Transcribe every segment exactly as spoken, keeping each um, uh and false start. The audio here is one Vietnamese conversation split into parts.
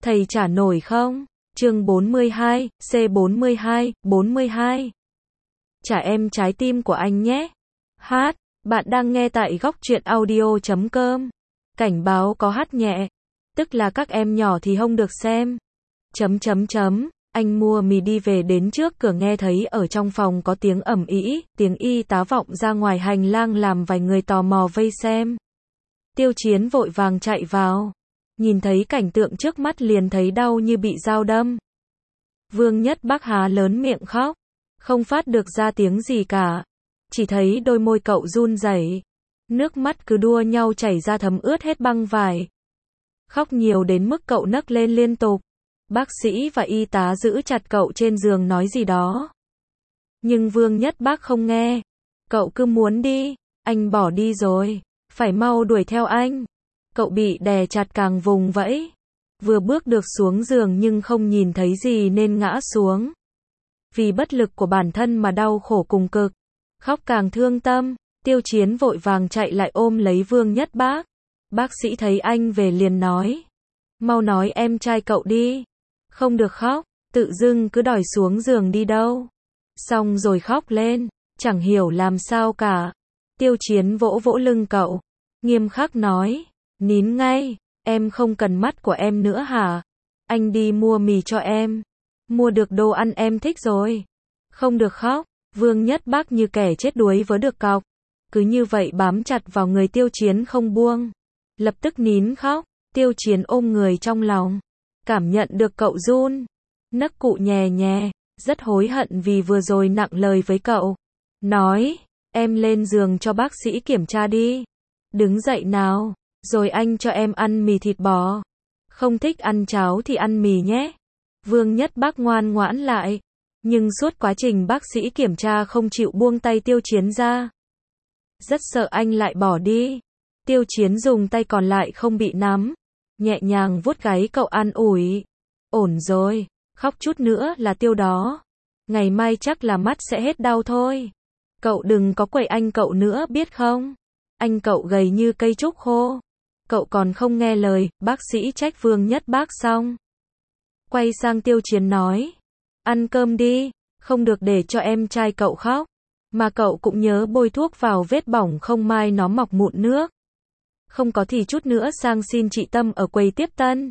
Thầy trả nổi không? Chương bốn mươi hai, C bốn mươi hai, bốn mươi hai. Trả em trái tim của anh nhé. Hát, bạn đang nghe tại góc truyện audio chấm com. Cảnh báo có hát nhẹ, tức là các em nhỏ thì không được xem. Chấm chấm chấm, anh mua mì đi về đến trước cửa nghe thấy ở trong phòng có tiếng ầm ĩ, tiếng y tá vọng ra ngoài hành lang làm vài người tò mò vây xem. Tiêu Chiến vội vàng chạy vào. Nhìn thấy cảnh tượng trước mắt liền thấy đau như bị dao đâm. Vương Nhất Bác há lớn miệng khóc, không phát được ra tiếng gì cả. Chỉ thấy đôi môi cậu run rẩy, nước mắt cứ đua nhau chảy ra thấm ướt hết băng vải. Khóc nhiều đến mức cậu nấc lên liên tục. Bác sĩ và y tá giữ chặt cậu trên giường nói gì đó. Nhưng Vương Nhất Bác không nghe. Cậu cứ muốn đi, anh bỏ đi rồi, phải mau đuổi theo anh. Cậu bị đè chặt càng vùng vẫy. Vừa bước được xuống giường nhưng không nhìn thấy gì nên ngã xuống. Vì bất lực của bản thân mà đau khổ cùng cực. Khóc càng thương tâm, Tiêu Chiến vội vàng chạy lại ôm lấy Vương Nhất Bác. Bác sĩ thấy anh về liền nói. Mau nói em trai cậu đi. Không được khóc, tự dưng cứ đòi xuống giường đi đâu. Xong rồi khóc lên, chẳng hiểu làm sao cả. Tiêu Chiến vỗ vỗ lưng cậu, nghiêm khắc nói. Nín ngay, em không cần mắt của em nữa hả? Anh đi mua mì cho em. Mua được đồ ăn em thích rồi. Không được khóc, Vương Nhất Bác như kẻ chết đuối vớ được cọc. Cứ như vậy bám chặt vào người Tiêu Chiến không buông. Lập tức nín khóc, Tiêu Chiến ôm người trong lòng. Cảm nhận được cậu run. Nấc cụ nhè nhè, rất hối hận vì vừa rồi nặng lời với cậu. Nói, em lên giường cho bác sĩ kiểm tra đi. Đứng dậy nào. Rồi anh cho em ăn mì thịt bò. Không thích ăn cháo thì ăn mì nhé. Vương Nhất Bác ngoan ngoãn lại. Nhưng suốt quá trình bác sĩ kiểm tra không chịu buông tay Tiêu Chiến ra. Rất sợ anh lại bỏ đi. Tiêu Chiến dùng tay còn lại không bị nắm. Nhẹ nhàng vuốt gáy cậu an ủi. Ổn rồi, khóc chút nữa là tiêu đó. Ngày mai chắc là mắt sẽ hết đau thôi. Cậu đừng có quậy anh cậu nữa biết không? Anh cậu gầy như cây trúc khô. Cậu còn không nghe lời, bác sĩ trách Vương Nhất Bác xong. Quay sang Tiêu Chiến nói. Ăn cơm đi, không được để cho em trai cậu khóc. Mà cậu cũng nhớ bôi thuốc vào vết bỏng không mai nó mọc mụn nước. Không có thì chút nữa sang xin chị Tâm ở quầy tiếp tân.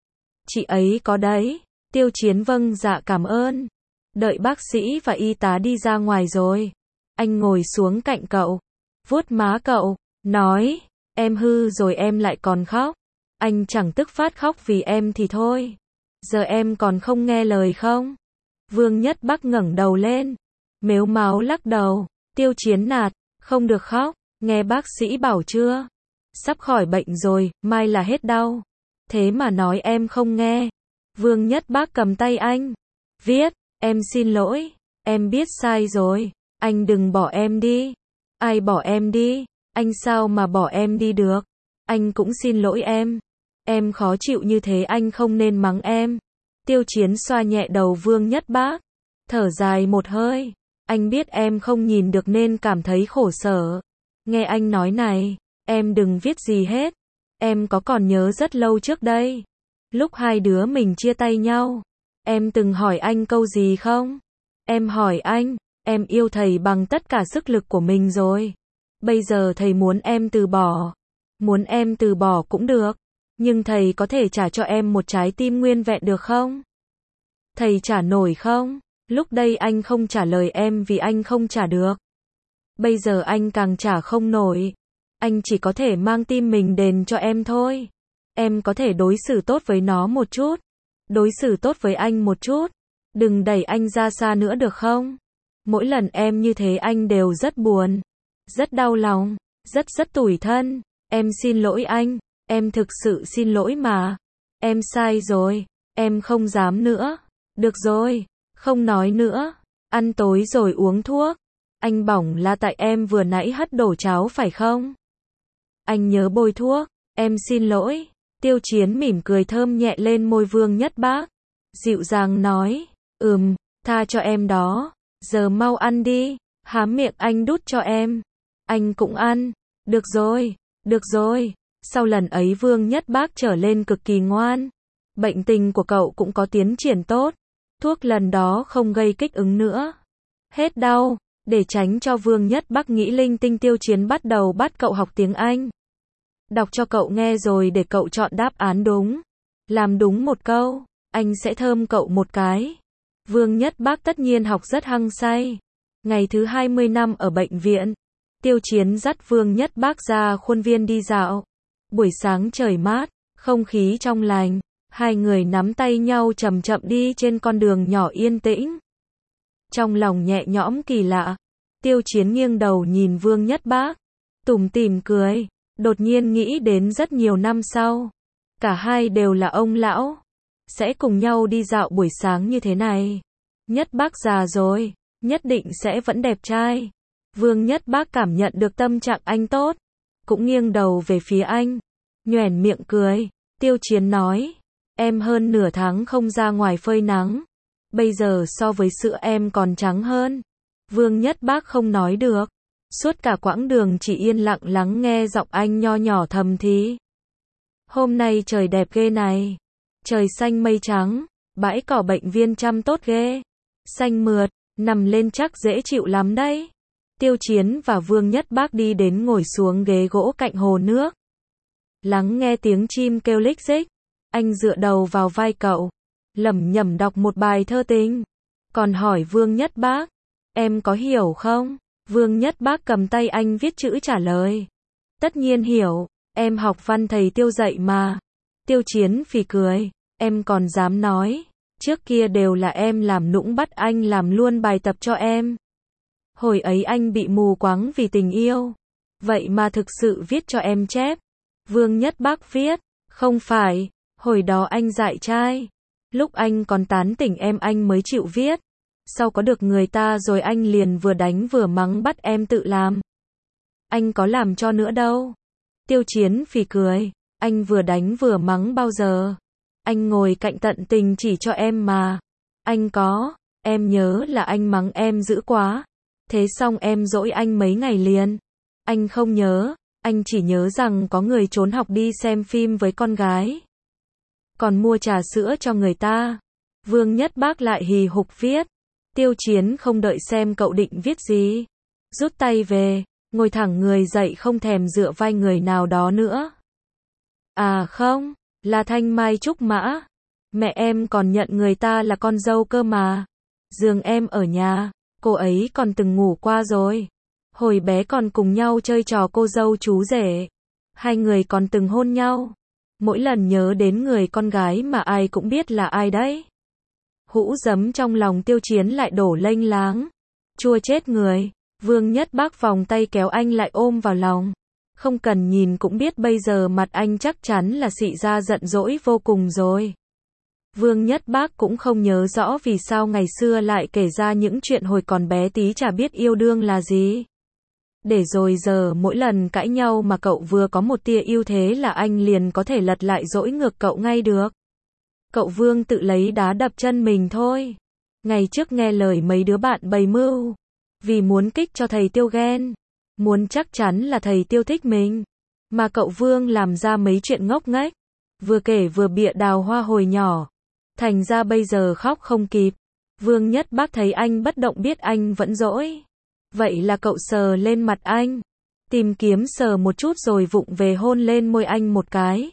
Chị ấy có đấy. Tiêu Chiến vâng dạ cảm ơn. Đợi bác sĩ và y tá đi ra ngoài rồi. Anh ngồi xuống cạnh cậu, vuốt má cậu, nói. Em hư rồi em lại còn khóc. Anh chẳng tức phát khóc vì em thì thôi. Giờ em còn không nghe lời không? Vương Nhất Bác ngẩng đầu lên, mếu máo lắc đầu. Tiêu Chiến nạt, không được khóc, nghe bác sĩ bảo chưa? Sắp khỏi bệnh rồi, mai là hết đau. Thế mà nói em không nghe. Vương Nhất Bác cầm tay anh, viết, em xin lỗi, em biết sai rồi, anh đừng bỏ em đi. Ai bỏ em đi? Anh sao mà bỏ em đi được? Anh cũng xin lỗi em. Em khó chịu như thế anh không nên mắng em. Tiêu Chiến xoa nhẹ đầu Vương Nhất Bác, thở dài một hơi. Anh biết em không nhìn được nên cảm thấy khổ sở. Nghe anh nói này, em đừng viết gì hết. Em có còn nhớ rất lâu trước đây, lúc hai đứa mình chia tay nhau, em từng hỏi anh câu gì không? Em hỏi anh, em yêu thầy bằng tất cả sức lực của mình rồi. Bây giờ thầy muốn em từ bỏ. Muốn em từ bỏ cũng được. Nhưng thầy có thể trả cho em một trái tim nguyên vẹn được không? Thầy trả nổi không? Lúc đây anh không trả lời em vì anh không trả được. Bây giờ anh càng trả không nổi. Anh chỉ có thể mang tim mình đền cho em thôi. Em có thể đối xử tốt với nó một chút. Đối xử tốt với anh một chút. Đừng đẩy anh ra xa nữa được không? Mỗi lần em như thế anh đều rất buồn. Rất đau lòng. Rất rất tủi thân. Em xin lỗi anh. Em thực sự xin lỗi mà. Em sai rồi. Em không dám nữa. Được rồi. Không nói nữa. Ăn tối rồi uống thuốc. Anh bỏng là tại em vừa nãy hất đổ cháo phải không? Anh nhớ bôi thuốc. Em xin lỗi. Tiêu Chiến mỉm cười thơm nhẹ lên môi Vương Nhất Bác. Dịu dàng nói. Ừm, tha cho em đó. Giờ mau ăn đi. Há miệng anh đút cho em. Anh cũng ăn. Được rồi. Được rồi. Sau lần ấy Vương Nhất Bác trở lên cực kỳ ngoan. Bệnh tình của cậu cũng có tiến triển tốt. Thuốc lần đó không gây kích ứng nữa. Hết đau. Để tránh cho Vương Nhất Bắc nghĩ linh tinh, Tiêu Chiến bắt đầu bắt cậu học tiếng Anh. Đọc cho cậu nghe rồi để cậu chọn đáp án đúng. Làm đúng một câu, anh sẽ thơm cậu một cái. Vương Nhất Bắc tất nhiên học rất hăng say. Ngày thứ hai mươi năm ở bệnh viện, Tiêu Chiến dắt Vương Nhất Bắc ra khuôn viên đi dạo. Buổi sáng trời mát, không khí trong lành, hai người nắm tay nhau chậm chậm đi trên con đường nhỏ yên tĩnh. Trong lòng nhẹ nhõm kỳ lạ, Tiêu Chiến nghiêng đầu nhìn Vương Nhất Bắc, tủm tỉm cười, đột nhiên nghĩ đến rất nhiều năm sau. Cả hai đều là ông lão, sẽ cùng nhau đi dạo buổi sáng như thế này. Nhất Bắc già rồi, nhất định sẽ vẫn đẹp trai. Vương Nhất Bắc cảm nhận được tâm trạng anh tốt, cũng nghiêng đầu về phía anh, nhoẻn miệng cười. Tiêu Chiến nói, em hơn nửa tháng không ra ngoài phơi nắng, bây giờ so với sữa em còn trắng hơn. Vương Nhất Bắc không nói được, suốt cả quãng đường chỉ yên lặng lắng nghe giọng anh nho nhỏ thầm thì. Hôm nay trời đẹp ghê này, trời xanh mây trắng, bãi cỏ bệnh viên chăm tốt ghê, xanh mượt, nằm lên chắc dễ chịu lắm đấy. Tiêu Chiến và Vương Nhất Bắc đi đến ngồi xuống ghế gỗ cạnh hồ nước. Lắng nghe tiếng chim kêu lích rích, anh dựa đầu vào vai cậu, lẩm nhẩm đọc một bài thơ tình. Còn hỏi Vương Nhất Bắc, em có hiểu không? Vương Nhất Bắc cầm tay anh viết chữ trả lời. Tất nhiên hiểu, em học văn thầy Tiêu dạy mà. Tiêu Chiến phì cười, em còn dám nói, trước kia đều là em làm nũng bắt anh làm luôn bài tập cho em. Hồi ấy anh bị mù quáng vì tình yêu, vậy mà thực sự viết cho em chép. Vương Nhất Bắc viết, không phải, hồi đó anh dại trai, lúc anh còn tán tỉnh em anh mới chịu viết. Sau có được người ta rồi anh liền vừa đánh vừa mắng bắt em tự làm. Anh có làm cho nữa đâu. Tiêu Chiến phì cười, anh vừa đánh vừa mắng bao giờ? Anh ngồi cạnh tận tình chỉ cho em mà. Anh có, em nhớ là anh mắng em dữ quá. Thế xong em dỗi anh mấy ngày liền. Anh không nhớ, anh chỉ nhớ rằng có người trốn học đi xem phim với con gái. Còn mua trà sữa cho người ta. Vương Nhất Bắc lại hì hục viết. Tiêu Chiến không đợi xem cậu định viết gì, rút tay về, ngồi thẳng người dậy không thèm dựa vai người nào đó nữa. À không, là Thanh Mai Trúc Mã. Mẹ em còn nhận người ta là con dâu cơ mà. Giường em ở nhà, cô ấy còn từng ngủ qua rồi. Hồi bé còn cùng nhau chơi trò cô dâu chú rể. Hai người còn từng hôn nhau. Mỗi lần nhớ đến người con gái mà ai cũng biết là ai đấy. Hũ giấm trong lòng Tiêu Chiến lại đổ lênh láng. Chua chết người. Vương Nhất Bắc vòng tay kéo anh lại ôm vào lòng. Không cần nhìn cũng biết bây giờ mặt anh chắc chắn là xị ra giận dỗi vô cùng rồi. Vương Nhất Bắc cũng không nhớ rõ vì sao ngày xưa lại kể ra những chuyện hồi còn bé tí chả biết yêu đương là gì. Để rồi giờ mỗi lần cãi nhau mà cậu vừa có một tia ưu thế là anh liền có thể lật lại dỗi ngược cậu ngay được. Cậu Vương tự lấy đá đập chân mình thôi. Ngày trước nghe lời mấy đứa bạn bày mưu, vì muốn kích cho thầy Tiêu ghen, muốn chắc chắn là thầy Tiêu thích mình, mà cậu Vương làm ra mấy chuyện ngốc nghếch, vừa kể vừa bịa đào hoa hồi nhỏ, thành ra bây giờ khóc không kịp. Vương Nhất Bắc thấy anh bất động biết anh vẫn dỗi, vậy là cậu sờ lên mặt anh, tìm kiếm sờ một chút rồi vụng về hôn lên môi anh một cái.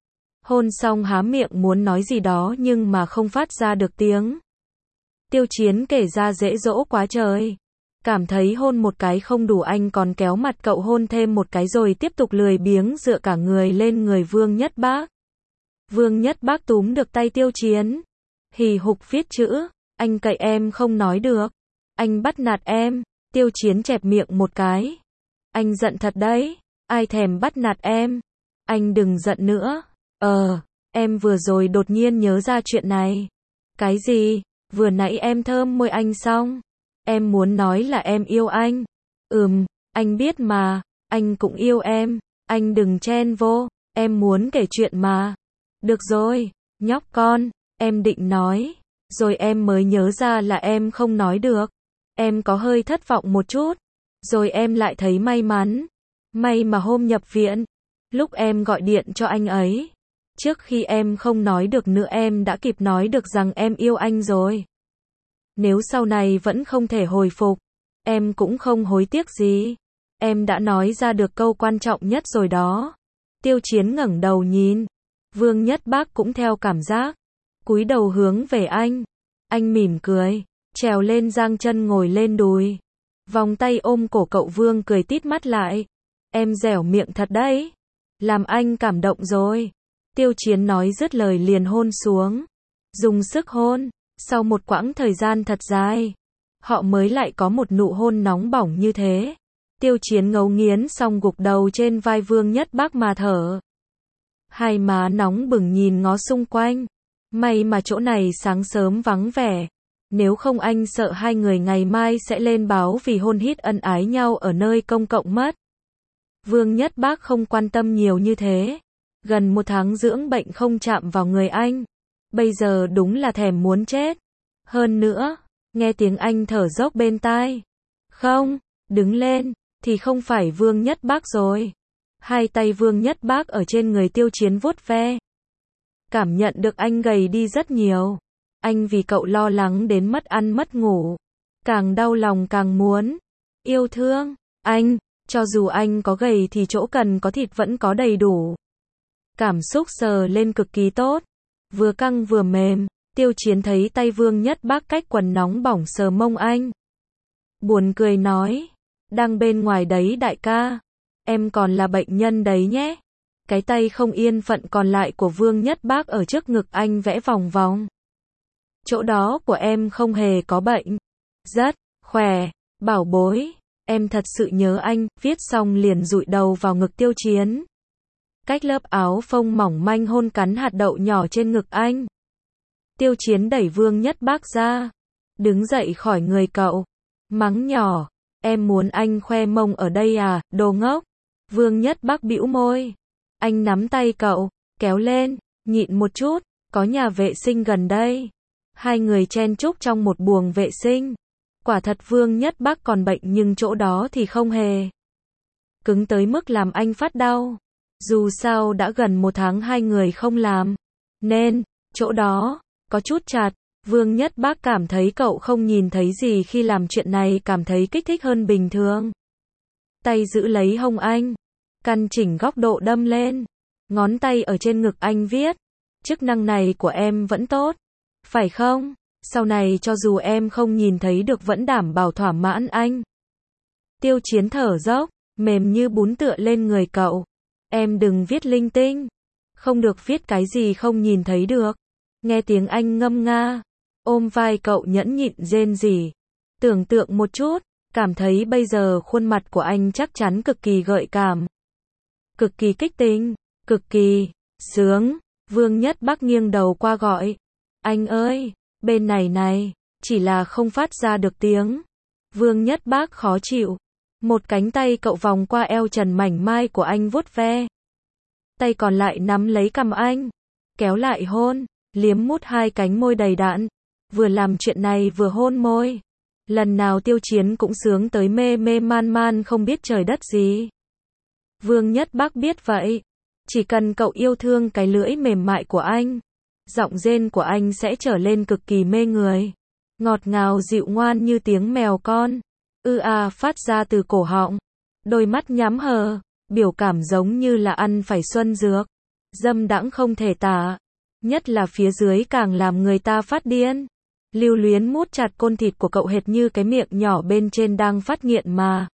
Hôn xong há miệng muốn nói gì đó nhưng mà không phát ra được tiếng. Tiêu Chiến kể ra dễ dỗ quá trời. Cảm thấy hôn một cái không đủ anh còn kéo mặt cậu hôn thêm một cái rồi tiếp tục lười biếng dựa cả người lên người Vương Nhất Bắc. Vương Nhất Bắc túm được tay Tiêu Chiến. Hì hục viết chữ. Anh cậy em không nói được. Anh bắt nạt em. Tiêu Chiến chẹp miệng một cái. Anh giận thật đấy. Ai thèm bắt nạt em. Anh đừng giận nữa. Ờ, em vừa rồi đột nhiên nhớ ra chuyện này. Cái gì? Vừa nãy em thơm môi anh xong. Em muốn nói là em yêu anh. Ừm, anh biết mà. Anh cũng yêu em. Anh đừng chen vô. Em muốn kể chuyện mà. Được rồi, nhóc con. Em định nói. Rồi em mới nhớ ra là em không nói được. Em có hơi thất vọng một chút. Rồi em lại thấy may mắn. May mà hôm nhập viện. Lúc em gọi điện cho anh ấy. Trước khi em không nói được nữa em đã kịp nói được rằng em yêu anh rồi. Nếu sau này vẫn không thể hồi phục, em cũng không hối tiếc gì. Em đã nói ra được câu quan trọng nhất rồi đó. Tiêu Chiến ngẩng đầu nhìn. Vương Nhất Bác cũng theo cảm giác. Cúi đầu hướng về anh. Anh mỉm cười. Trèo lên giang chân ngồi lên đùi. Vòng tay ôm cổ cậu Vương cười tít mắt lại. Em dẻo miệng thật đấy. Làm anh cảm động rồi. Tiêu Chiến nói dứt lời liền hôn xuống. Dùng sức hôn. Sau một quãng thời gian thật dài, họ mới lại có một nụ hôn nóng bỏng như thế. Tiêu Chiến ngấu nghiến xong gục đầu trên vai Vương Nhất Bác mà thở. Hai má nóng bừng nhìn ngó xung quanh. May mà chỗ này sáng sớm vắng vẻ. Nếu không anh sợ hai người ngày mai sẽ lên báo vì hôn hít ân ái nhau ở nơi công cộng mất. Vương Nhất Bác không quan tâm nhiều như thế. Gần một tháng dưỡng bệnh không chạm vào người anh. Bây giờ đúng là thèm muốn chết. Hơn nữa, nghe tiếng anh thở dốc bên tai. Không, đứng lên, thì không phải Vương Nhất Bác rồi. Hai tay Vương Nhất Bác ở trên người Tiêu Chiến vuốt ve. Cảm nhận được anh gầy đi rất nhiều. Anh vì cậu lo lắng đến mất ăn mất ngủ. Càng đau lòng càng muốn. Yêu thương, anh, cho dù anh có gầy thì chỗ cần có thịt vẫn có đầy đủ. Cảm xúc sờ lên cực kỳ tốt. Vừa căng vừa mềm, Tiêu Chiến thấy tay Vương Nhất Bác cách quần nóng bỏng sờ mông anh. Buồn cười nói, đang bên ngoài đấy đại ca, em còn là bệnh nhân đấy nhé. Cái tay không yên phận còn lại của Vương Nhất Bác ở trước ngực anh vẽ vòng vòng. Chỗ đó của em không hề có bệnh. Rất khỏe, bảo bối, em thật sự nhớ anh, viết xong liền dụi đầu vào ngực Tiêu Chiến. Cách lớp áo phông mỏng manh hôn cắn hạt đậu nhỏ trên ngực anh. Tiêu Chiến đẩy Vương Nhất Bác ra. Đứng dậy khỏi người cậu. Mắng nhỏ. Em muốn anh khoe mông ở đây à, đồ ngốc. Vương Nhất Bác bĩu môi. Anh nắm tay cậu. Kéo lên. Nhịn một chút. Có nhà vệ sinh gần đây. Hai người chen chúc trong một buồng vệ sinh. Quả thật Vương Nhất Bác còn bệnh nhưng chỗ đó thì không hề. Cứng tới mức làm anh phát đau. Dù sao đã gần một tháng hai người không làm. Nên, chỗ đó, có chút chặt. Vương Nhất Bác cảm thấy cậu không nhìn thấy gì khi làm chuyện này cảm thấy kích thích hơn bình thường. Tay giữ lấy hông anh. Căn chỉnh góc độ đâm lên. Ngón tay ở trên ngực anh viết. Chức năng này của em vẫn tốt. Phải không? Sau này cho dù em không nhìn thấy được vẫn đảm bảo thỏa mãn anh. Tiêu Chiến thở dốc, mềm như bún tựa lên người cậu. Em đừng viết linh tinh. Không được viết cái gì không nhìn thấy được. Nghe tiếng anh ngâm nga. Ôm vai cậu nhẫn nhịn rên rỉ. Tưởng tượng một chút. Cảm thấy bây giờ khuôn mặt của anh chắc chắn cực kỳ gợi cảm. Cực kỳ kích tình. Cực kỳ sướng. Vương Nhất Bác nghiêng đầu qua gọi. Anh ơi, bên này này. Chỉ là không phát ra được tiếng. Vương Nhất Bác khó chịu. Một cánh tay cậu vòng qua eo trần mảnh mai của anh vuốt ve. Tay còn lại nắm lấy cằm anh. Kéo lại hôn. Liếm mút hai cánh môi đầy đặn. Vừa làm chuyện này vừa hôn môi. Lần nào Tiêu Chiến cũng sướng tới mê mê man man không biết trời đất gì. Vương Nhất Bác biết vậy. Chỉ cần cậu yêu thương cái lưỡi mềm mại của anh. Giọng rên của anh sẽ trở lên cực kỳ mê người. Ngọt ngào dịu ngoan như tiếng mèo con. Ư à phát ra từ cổ họng. Đôi mắt nhắm hờ. Biểu cảm giống như là ăn phải xuân dược. Dâm đãng không thể tả. Nhất là phía dưới càng làm người ta phát điên. Lưu luyến mút chặt côn thịt của cậu hệt như cái miệng nhỏ bên trên đang phát nghiện mà.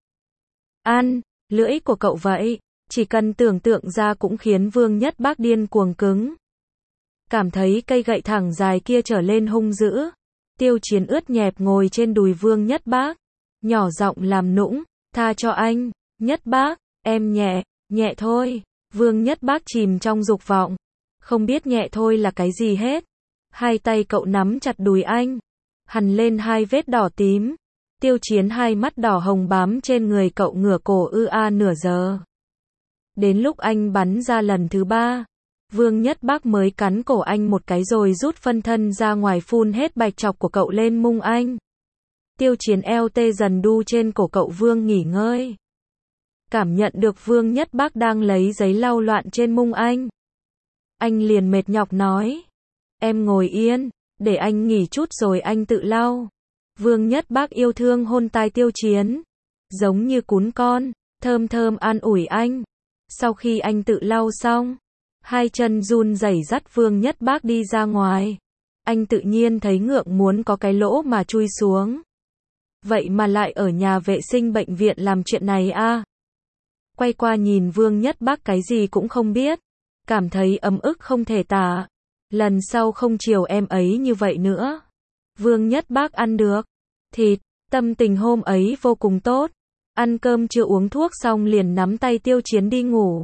Ăn, lưỡi của cậu vậy. Chỉ cần tưởng tượng ra cũng khiến Vương Nhất Bác điên cuồng cứng. Cảm thấy cây gậy thẳng dài kia trở lên hung dữ. Tiêu Chiến ướt nhẹp ngồi trên đùi Vương Nhất Bác. Nhỏ giọng làm nũng. Tha cho anh, Nhất Bác, em nhẹ, nhẹ thôi. Vương Nhất Bác chìm trong dục vọng. Không biết nhẹ thôi là cái gì hết. Hai tay cậu nắm chặt đùi anh. Hằn lên hai vết đỏ tím. Tiêu Chiến hai mắt đỏ hồng bám trên người cậu ngửa cổ ư a nửa giờ. Đến lúc anh bắn ra lần thứ ba. Vương Nhất Bác mới cắn cổ anh một cái rồi rút phân thân ra ngoài phun hết bạch trọc của cậu lên mông anh. Tiêu Chiến eo tê dần đu trên cổ cậu Vương nghỉ ngơi. Cảm nhận được Vương Nhất Bác đang lấy giấy lau loạn trên mông anh. Anh liền mệt nhọc nói. Em ngồi yên, để anh nghỉ chút rồi anh tự lau. Vương Nhất Bác yêu thương hôn tai Tiêu Chiến. Giống như cún con, thơm thơm an ủi anh. Sau khi anh tự lau xong, hai chân run rẩy dắt Vương Nhất Bác đi ra ngoài. Anh tự nhiên thấy ngượng muốn có cái lỗ mà chui xuống. Vậy mà lại ở nhà vệ sinh bệnh viện làm chuyện này à? Quay qua nhìn Vương Nhất Bác cái gì cũng không biết. Cảm thấy ấm ức không thể tả. Lần sau không chiều em ấy như vậy nữa. Vương Nhất Bác ăn được thịt, tâm tình hôm ấy vô cùng tốt. Ăn cơm chưa uống thuốc xong liền nắm tay Tiêu Chiến đi ngủ.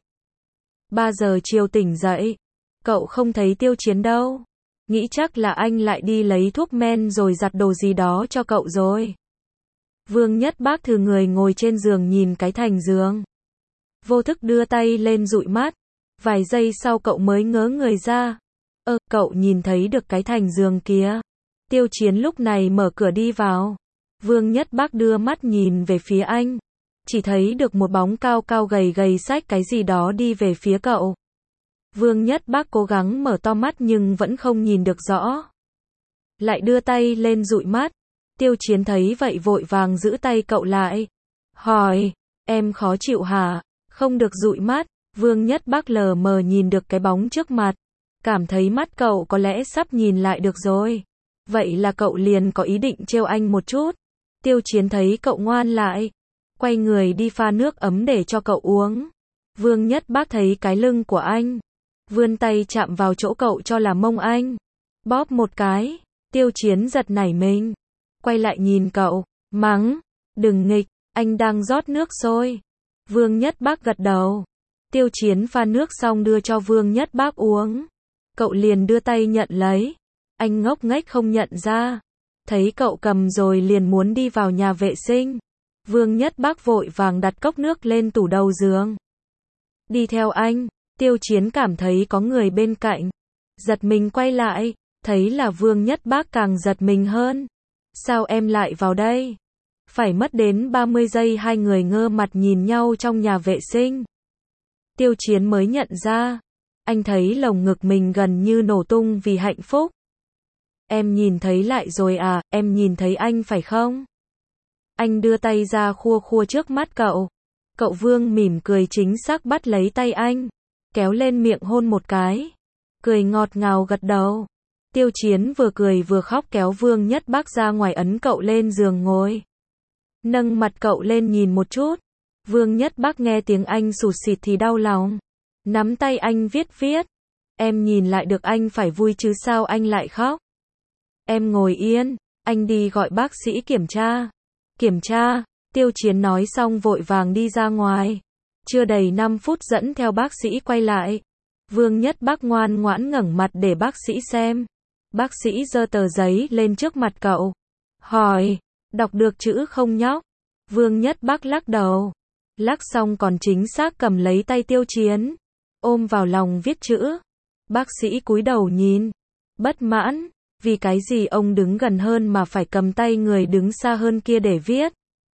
ba giờ chiều tỉnh dậy. Cậu không thấy Tiêu Chiến đâu. Nghĩ chắc là anh lại đi lấy thuốc men rồi giặt đồ gì đó cho cậu rồi. Vương Nhất Bác thừ người ngồi trên giường nhìn cái thành giường. Vô thức đưa tay lên dụi mắt. Vài giây sau cậu mới ngớ người ra. Ơ, cậu nhìn thấy được cái thành giường kia. Tiêu Chiến lúc này mở cửa đi vào. Vương Nhất Bác đưa mắt nhìn về phía anh. Chỉ thấy được một bóng cao cao gầy gầy xách cái gì đó đi về phía cậu. Vương Nhất Bác cố gắng mở to mắt nhưng vẫn không nhìn được rõ. Lại đưa tay lên dụi mắt. Tiêu Chiến thấy vậy vội vàng giữ tay cậu lại. Hỏi, em khó chịu hả? Không được dụi mắt. Vương Nhất Bác lờ mờ nhìn được cái bóng trước mặt. Cảm thấy mắt cậu có lẽ sắp nhìn lại được rồi. Vậy là cậu liền có ý định trêu anh một chút. Tiêu Chiến thấy cậu ngoan lại. Quay người đi pha nước ấm để cho cậu uống. Vương Nhất Bác thấy cái lưng của anh. Vươn tay chạm vào chỗ cậu cho là mông anh. Bóp một cái. Tiêu Chiến giật nảy mình. Quay lại nhìn cậu. Mắng. Đừng nghịch. Anh đang rót nước sôi. Vương Nhất Bác gật đầu. Tiêu Chiến pha nước xong đưa cho Vương Nhất Bác uống. Cậu liền đưa tay nhận lấy. Anh ngốc nghếch không nhận ra. Thấy cậu cầm rồi liền muốn đi vào nhà vệ sinh. Vương Nhất Bác vội vàng đặt cốc nước lên tủ đầu giường. Đi theo anh. Tiêu Chiến cảm thấy có người bên cạnh. Giật mình quay lại. Thấy là Vương Nhất Bác càng giật mình hơn. Sao em lại vào đây? Phải mất đến ba mươi giây hai người ngơ mặt nhìn nhau trong nhà vệ sinh. Tiêu Chiến mới nhận ra. Anh thấy lồng ngực mình gần như nổ tung vì hạnh phúc. Em nhìn thấy lại rồi à, em nhìn thấy anh phải không? Anh đưa tay ra khua khua trước mắt cậu. Cậu Vương mỉm cười chính xác bắt lấy tay anh. Kéo lên miệng hôn một cái. Cười ngọt ngào gật đầu. Tiêu Chiến vừa cười vừa khóc kéo Vương Nhất Bác ra ngoài ấn cậu lên giường ngồi. Nâng mặt cậu lên nhìn một chút. Vương Nhất Bác nghe tiếng anh sụt sịt thì đau lòng. Nắm tay anh viết viết. Em nhìn lại được anh phải vui chứ sao anh lại khóc. Em ngồi yên, anh đi gọi bác sĩ kiểm tra. Kiểm tra, Tiêu Chiến nói xong vội vàng đi ra ngoài. Chưa đầy năm phút dẫn theo bác sĩ quay lại. Vương Nhất Bác ngoan ngoãn ngẩng mặt để bác sĩ xem. Bác sĩ giơ tờ giấy lên trước mặt cậu. Hỏi, đọc được chữ không nhóc? Vương Nhất Bác lắc đầu. Lắc xong còn chính xác cầm lấy tay Tiêu Chiến. Ôm vào lòng viết chữ. Bác sĩ cúi đầu nhìn. Bất mãn. Vì cái gì ông đứng gần hơn mà phải cầm tay người đứng xa hơn kia để viết?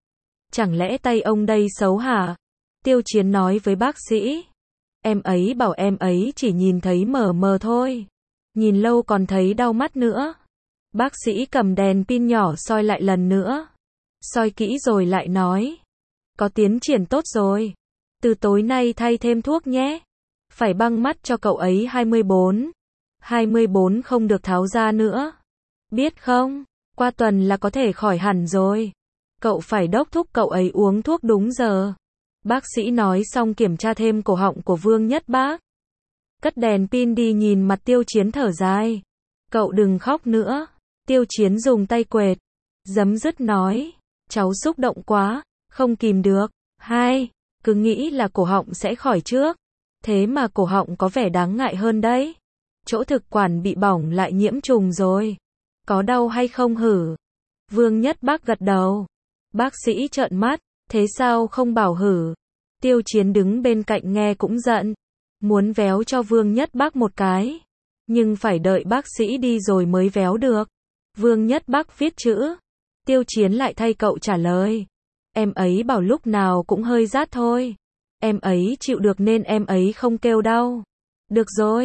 Chẳng lẽ tay ông đây xấu hả? Tiêu Chiến nói với bác sĩ. Em ấy bảo em ấy chỉ nhìn thấy mờ mờ thôi. Nhìn lâu còn thấy đau mắt nữa. Bác sĩ cầm đèn pin nhỏ soi lại lần nữa. Soi kỹ rồi lại nói. Có tiến triển tốt rồi. Từ tối nay thay thêm thuốc nhé. Phải băng mắt cho cậu ấy hai mươi bốn. hai mươi bốn không được tháo ra nữa. Biết không? Qua tuần là có thể khỏi hẳn rồi. Cậu phải đốc thúc cậu ấy uống thuốc đúng giờ. Bác sĩ nói xong kiểm tra thêm cổ họng của Vương Nhất Bác. Cất đèn pin đi nhìn mặt Tiêu Chiến thở dài. Cậu đừng khóc nữa. Tiêu Chiến dùng tay quệt. Giấm dứt nói. Cháu xúc động quá. Không kìm được. Hai. Cứ nghĩ là cổ họng sẽ khỏi trước. Thế mà cổ họng có vẻ đáng ngại hơn đấy. Chỗ thực quản bị bỏng lại nhiễm trùng rồi. Có đau hay không hử? Vương Nhất Bác gật đầu. Bác sĩ trợn mắt. Thế sao không bảo hử? Tiêu Chiến đứng bên cạnh nghe cũng giận. Muốn véo cho Vương Nhất Bác một cái. Nhưng phải đợi bác sĩ đi rồi mới véo được. Vương Nhất Bác viết chữ. Tiêu Chiến lại thay cậu trả lời. Em ấy bảo lúc nào cũng hơi rát thôi. Em ấy chịu được nên em ấy không kêu đau. Được rồi.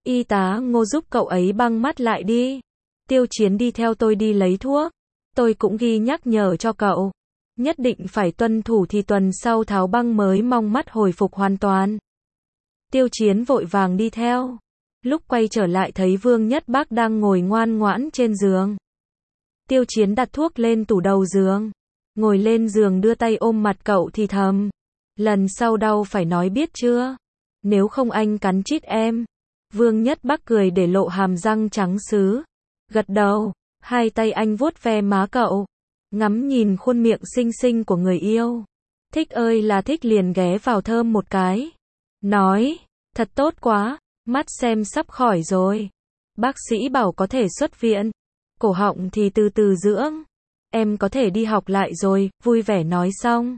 Y tá Ngô giúp cậu ấy băng mắt lại đi. Tiêu Chiến đi theo tôi đi lấy thuốc. Tôi cũng ghi nhắc nhở cho cậu. Nhất định phải tuân thủ thì tuần sau tháo băng mới mong mắt hồi phục hoàn toàn. Tiêu Chiến vội vàng đi theo. Lúc quay trở lại thấy Vương Nhất Bác đang ngồi ngoan ngoãn trên giường. Tiêu Chiến đặt thuốc lên tủ đầu giường. Ngồi lên giường đưa tay ôm mặt cậu thì thầm. Lần sau đau phải nói biết chưa? Nếu không anh cắn chít em. Vương Nhất Bác cười để lộ hàm răng trắng sứ. Gật đầu. Hai tay anh vuốt ve má cậu. Ngắm nhìn khuôn miệng xinh xinh của người yêu. Thích ơi là thích liền ghé vào thơm một cái. Nói. Thật tốt quá. Mắt xem sắp khỏi rồi. Bác sĩ bảo có thể xuất viện. Cổ họng thì từ từ dưỡng. Em có thể đi học lại rồi, vui vẻ nói xong.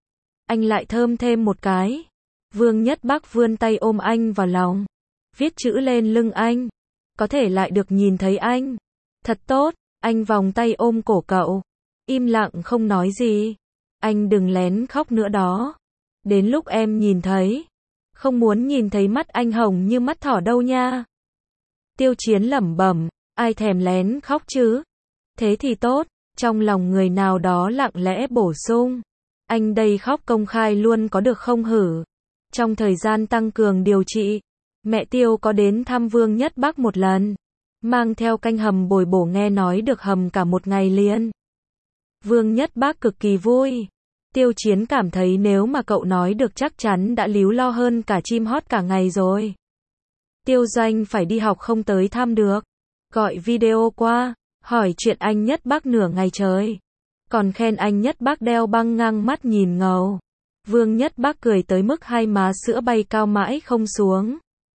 Anh lại thơm thêm một cái. Vương Nhất Bác vươn tay ôm anh vào lòng. Viết chữ lên lưng anh. Có thể lại được nhìn thấy anh. Thật tốt, anh vòng tay ôm cổ cậu. Im lặng không nói gì. Anh đừng lén khóc nữa đó. Đến lúc em nhìn thấy. Không muốn nhìn thấy mắt anh hồng như mắt thỏ đâu nha. Tiêu Chiến lẩm bẩm, ai thèm lén khóc chứ? Thế thì tốt, trong lòng người nào đó lặng lẽ bổ sung. Anh đây khóc công khai luôn có được không hử? Trong thời gian tăng cường điều trị, mẹ Tiêu có đến thăm Vương Nhất Bác một lần. Mang theo canh hầm bồi bổ nghe nói được hầm cả một ngày liền. Vương Nhất Bác cực kỳ vui. Tiêu Chiến cảm thấy nếu mà cậu nói được chắc chắn đã líu lo hơn cả chim hót cả ngày rồi. Tiêu Doanh phải đi học không tới thăm được. Gọi video qua, hỏi chuyện anh Nhất Bác nửa ngày trời. Còn khen anh Nhất Bác đeo băng ngang mắt nhìn ngầu. Vương Nhất Bác cười tới mức hai má sữa bay cao mãi không xuống.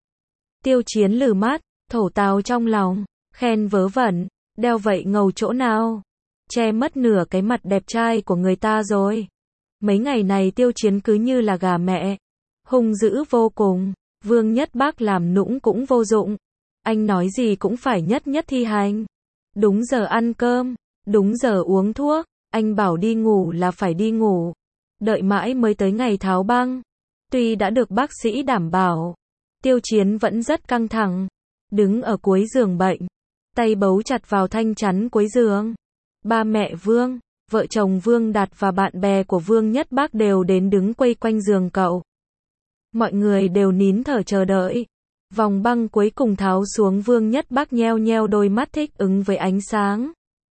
Tiêu Chiến lừ mắt, thổ tào trong lòng, khen vớ vẩn, đeo vậy ngầu chỗ nào? Che mất nửa cái mặt đẹp trai của người ta rồi. Mấy ngày này Tiêu Chiến cứ như là gà mẹ. Hung dữ vô cùng. Vương Nhất Bác làm nũng cũng vô dụng. Anh nói gì cũng phải nhất nhất thi hành. Đúng giờ ăn cơm, đúng giờ uống thuốc. Anh bảo đi ngủ là phải đi ngủ. Đợi mãi mới tới ngày tháo băng. Tuy đã được bác sĩ đảm bảo, Tiêu Chiến vẫn rất căng thẳng. Đứng ở cuối giường bệnh, tay bấu chặt vào thanh chắn cuối giường. Ba mẹ Vương, vợ chồng Vương Đạt và bạn bè của Vương Nhất Bác đều đến đứng quây quanh giường cậu. Mọi người đều nín thở chờ đợi. Vòng băng cuối cùng tháo xuống, Vương Nhất Bác nheo nheo đôi mắt thích ứng với ánh sáng.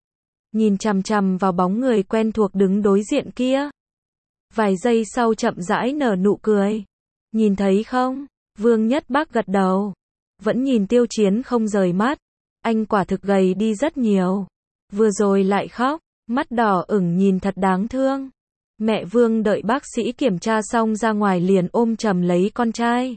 Nhìn chằm chằm vào bóng người quen thuộc đứng đối diện kia. Vài giây sau chậm rãi nở nụ cười. Nhìn thấy không? Vương Nhất Bác gật đầu. Vẫn nhìn Tiêu Chiến không rời mắt. Anh quả thực gầy đi rất nhiều. Vừa rồi lại khóc, mắt đỏ ửng nhìn thật đáng thương. Mẹ Vương đợi bác sĩ kiểm tra xong ra ngoài liền ôm chầm lấy con trai.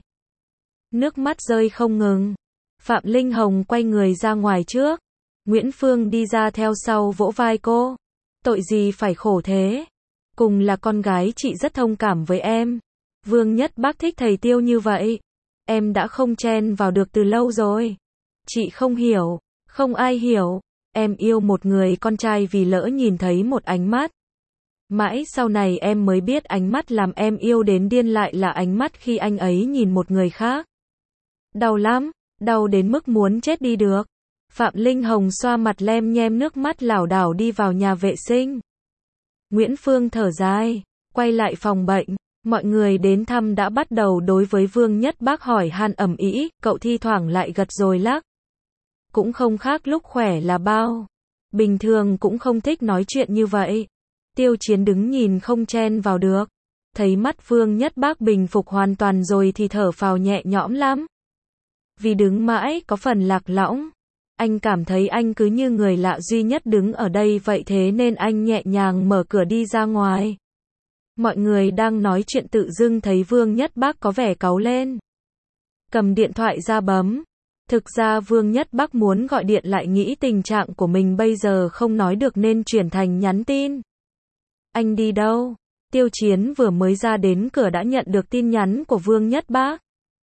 Nước mắt rơi không ngừng. Phạm Linh Hồng quay người ra ngoài trước. Nguyễn Phương đi ra theo sau vỗ vai cô. Tội gì phải khổ thế? Cùng là con gái chị rất thông cảm với em. Vương Nhất Bác thích thầy Tiêu như vậy. Em đã không chen vào được từ lâu rồi. Chị không hiểu, không ai hiểu. Em yêu một người con trai vì lỡ nhìn thấy một ánh mắt. Mãi sau này em mới biết ánh mắt làm em yêu đến điên lại là ánh mắt khi anh ấy nhìn một người khác. Đau lắm, đau đến mức muốn chết đi được. Phạm Linh Hồng xoa mặt lem nhem nước mắt lảo đảo đi vào nhà vệ sinh. Nguyễn Phương thở dài, quay lại phòng bệnh. Mọi người đến thăm đã bắt đầu đối với Vương Nhất Bác hỏi han ầm ĩ, cậu thi thoảng lại gật rồi lắc. Cũng không khác lúc khỏe là bao. Bình thường cũng không thích nói chuyện như vậy. Tiêu Chiến đứng nhìn không chen vào được. Thấy mắt Vương Nhất Bác bình phục hoàn toàn rồi thì thở phào nhẹ nhõm lắm. Vì đứng mãi có phần lạc lõng. Anh cảm thấy anh cứ như người lạ duy nhất đứng ở đây vậy, thế nên anh nhẹ nhàng mở cửa đi ra ngoài. Mọi người đang nói chuyện tự dưng thấy Vương Nhất Bác có vẻ cáu lên. Cầm điện thoại ra bấm. Thực ra Vương Nhất Bác muốn gọi điện lại nghĩ tình trạng của mình bây giờ không nói được nên chuyển thành nhắn tin. Anh đi đâu? Tiêu Chiến vừa mới ra đến cửa đã nhận được tin nhắn của Vương Nhất Bác.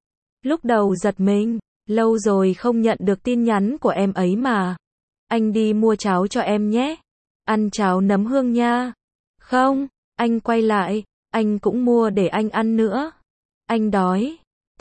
Lúc đầu giật mình, lâu rồi không nhận được tin nhắn của em ấy mà. Anh đi mua cháo cho em nhé. Ăn cháo nấm hương nha. Không, anh quay lại, anh cũng mua để anh ăn nữa. Anh đói.